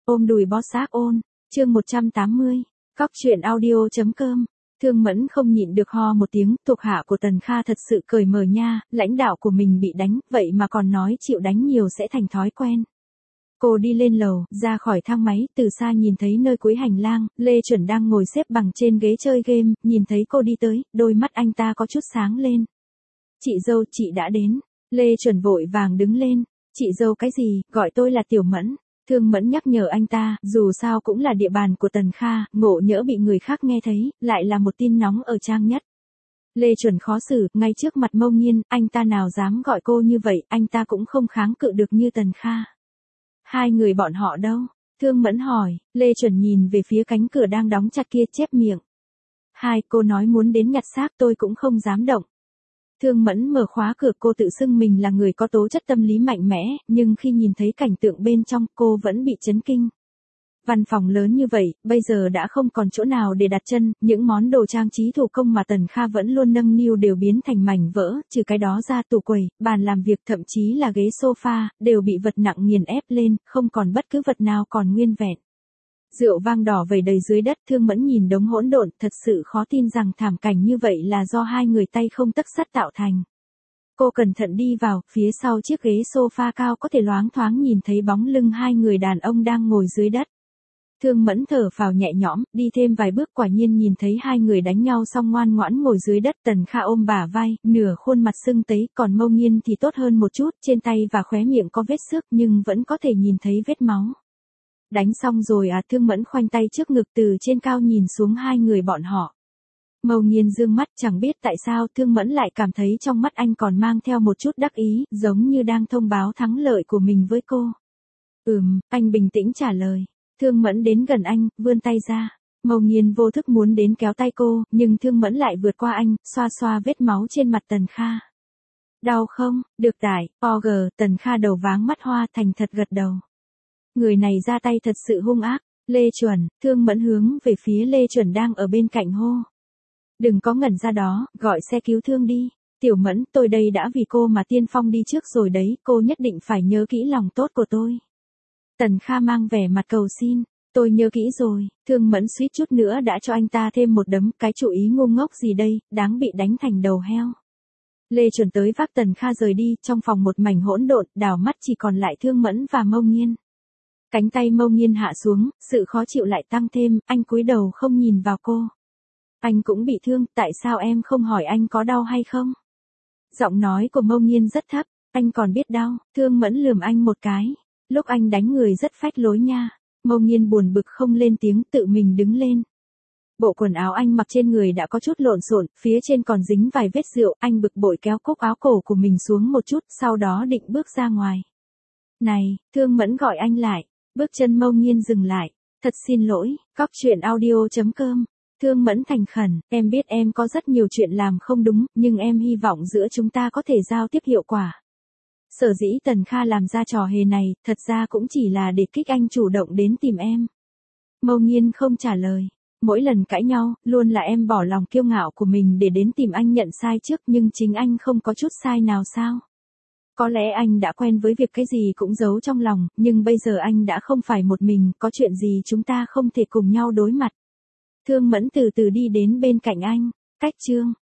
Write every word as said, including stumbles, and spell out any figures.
Ôm đùi bó xác ôn, chương một trăm tám mươi, cóc truyện audio.com. Thương Mẫn không nhịn được ho một tiếng, thuộc hạ của Tần Kha thật sự cởi mở nha, lãnh đạo của mình bị đánh, vậy mà còn nói chịu đánh nhiều sẽ thành thói quen. Cô đi lên lầu, ra khỏi thang máy, từ xa nhìn thấy nơi cuối hành lang, Lê Chuẩn đang ngồi xếp bằng trên ghế chơi game, nhìn thấy cô đi tới, đôi mắt anh ta có chút sáng lên. Chị dâu, chị đã đến. Lê Chuẩn vội vàng đứng lên. Chị dâu cái gì, gọi tôi là Tiểu Mẫn. Thương Mẫn nhắc nhở anh ta, dù sao cũng là địa bàn của Tần Kha, ngộ nhỡ bị người khác nghe thấy, lại là một tin nóng ở trang nhất. Lê Chuẩn khó xử, ngay trước mặt Mâu Nghiên, anh ta nào dám gọi cô như vậy, anh ta cũng không kháng cự được như Tần Kha. Hai người bọn họ đâu? Thương Mẫn hỏi. Lê Chuẩn nhìn về phía cánh cửa đang đóng chặt kia, chép miệng. Hai, cô nói muốn đến nhặt xác, tôi cũng không dám động. Thương Mẫn mở khóa cửa, cô tự xưng mình là người có tố chất tâm lý mạnh mẽ, nhưng khi nhìn thấy cảnh tượng bên trong, cô vẫn bị chấn kinh. Văn phòng lớn như vậy, bây giờ đã không còn chỗ nào để đặt chân, những món đồ trang trí thủ công mà Tần Kha vẫn luôn nâng niu đều biến thành mảnh vỡ, trừ cái đó ra tủ quầy, bàn làm việc thậm chí là ghế sofa, đều bị vật nặng nghiền ép lên, không còn bất cứ vật nào còn nguyên vẹn. Rượu vang đỏ vẩy đầy dưới đất, Thương Mẫn nhìn đống hỗn độn, thật sự khó tin rằng thảm cảnh như vậy là do hai người tay không tấc sắt tạo thành. Cô cẩn thận đi vào, phía sau chiếc ghế sofa cao có thể loáng thoáng nhìn thấy bóng lưng hai người đàn ông đang ngồi dưới đất. Thương Mẫn thở phào nhẹ nhõm, đi thêm vài bước quả nhiên nhìn thấy hai người đánh nhau xong ngoan ngoãn ngồi dưới đất. Tần Kha ôm bả vai, nửa khuôn mặt sưng tấy, còn Mâu Nghiên thì tốt hơn một chút, trên tay và khóe miệng có vết xước nhưng vẫn có thể nhìn thấy vết máu. Đánh xong rồi à? Thương Mẫn khoanh tay trước ngực từ trên cao nhìn xuống hai người bọn họ. Mâu Nghiên dương mắt, chẳng biết tại sao Thương Mẫn lại cảm thấy trong mắt anh còn mang theo một chút đắc ý, giống như đang thông báo thắng lợi của mình với cô. Ừm, anh bình tĩnh trả lời. Thương Mẫn đến gần anh, vươn tay ra. Mâu Nghiên vô thức muốn đến kéo tay cô, nhưng Thương Mẫn lại vượt qua anh, xoa xoa vết máu trên mặt Tần Kha. Đau không? Được tải, o gờ, Tần Kha đầu váng mắt hoa, thành thật gật đầu. Người này ra tay thật sự hung ác. Lê Chuẩn, Thương Mẫn hướng về phía Lê Chuẩn đang ở bên cạnh hô. Đừng có ngẩn ra đó, gọi xe cứu thương đi. Tiểu Mẫn, tôi đây đã vì cô mà tiên phong đi trước rồi đấy, cô nhất định phải nhớ kỹ lòng tốt của tôi. Tần Kha mang vẻ mặt cầu xin. Tôi nhớ kỹ rồi. Thương Mẫn suýt chút nữa đã cho anh ta thêm một đấm, cái chủ ý ngu ngốc gì đây, đáng bị đánh thành đầu heo. Lê Chuẩn tới vác Tần Kha rời đi, trong phòng một mảnh hỗn độn, đảo mắt chỉ còn lại Thương Mẫn và Mâu Nghiên. Cánh tay Mâu Nghiên hạ xuống, sự khó chịu lại tăng thêm, anh cúi đầu không nhìn vào cô. Anh cũng bị thương, tại sao em không hỏi anh có đau hay không? Giọng nói của Mâu Nghiên rất thấp, anh còn biết đau. Thương Mẫn lườm anh một cái. Lúc anh đánh người rất phách lối nha. Mâu Nghiên buồn bực không lên tiếng, tự mình đứng lên. Bộ quần áo anh mặc trên người đã có chút lộn xộn, phía trên còn dính vài vết rượu, anh bực bội kéo cúc áo cổ của mình xuống một chút, sau đó định bước ra ngoài. Này, Thương Mẫn gọi anh lại. Bước chân Mâu Nghiên dừng lại. Thật xin lỗi, cóc truyện audio.com. Thương Mẫn thành khẩn, em biết em có rất nhiều chuyện làm không đúng, nhưng em hy vọng giữa chúng ta có thể giao tiếp hiệu quả. Sở dĩ Tần Kha làm ra trò hề này, thật ra cũng chỉ là để kích anh chủ động đến tìm em. Mâu Nghiên không trả lời. Mỗi lần cãi nhau, luôn là em bỏ lòng kiêu ngạo của mình để đến tìm anh nhận sai trước, nhưng chính anh không có chút sai nào sao? Có lẽ anh đã quen với việc cái gì cũng giấu trong lòng, nhưng bây giờ anh đã không phải một mình, có chuyện gì chúng ta không thể cùng nhau đối mặt. Thương Mẫn từ từ đi đến bên cạnh anh. Cách chương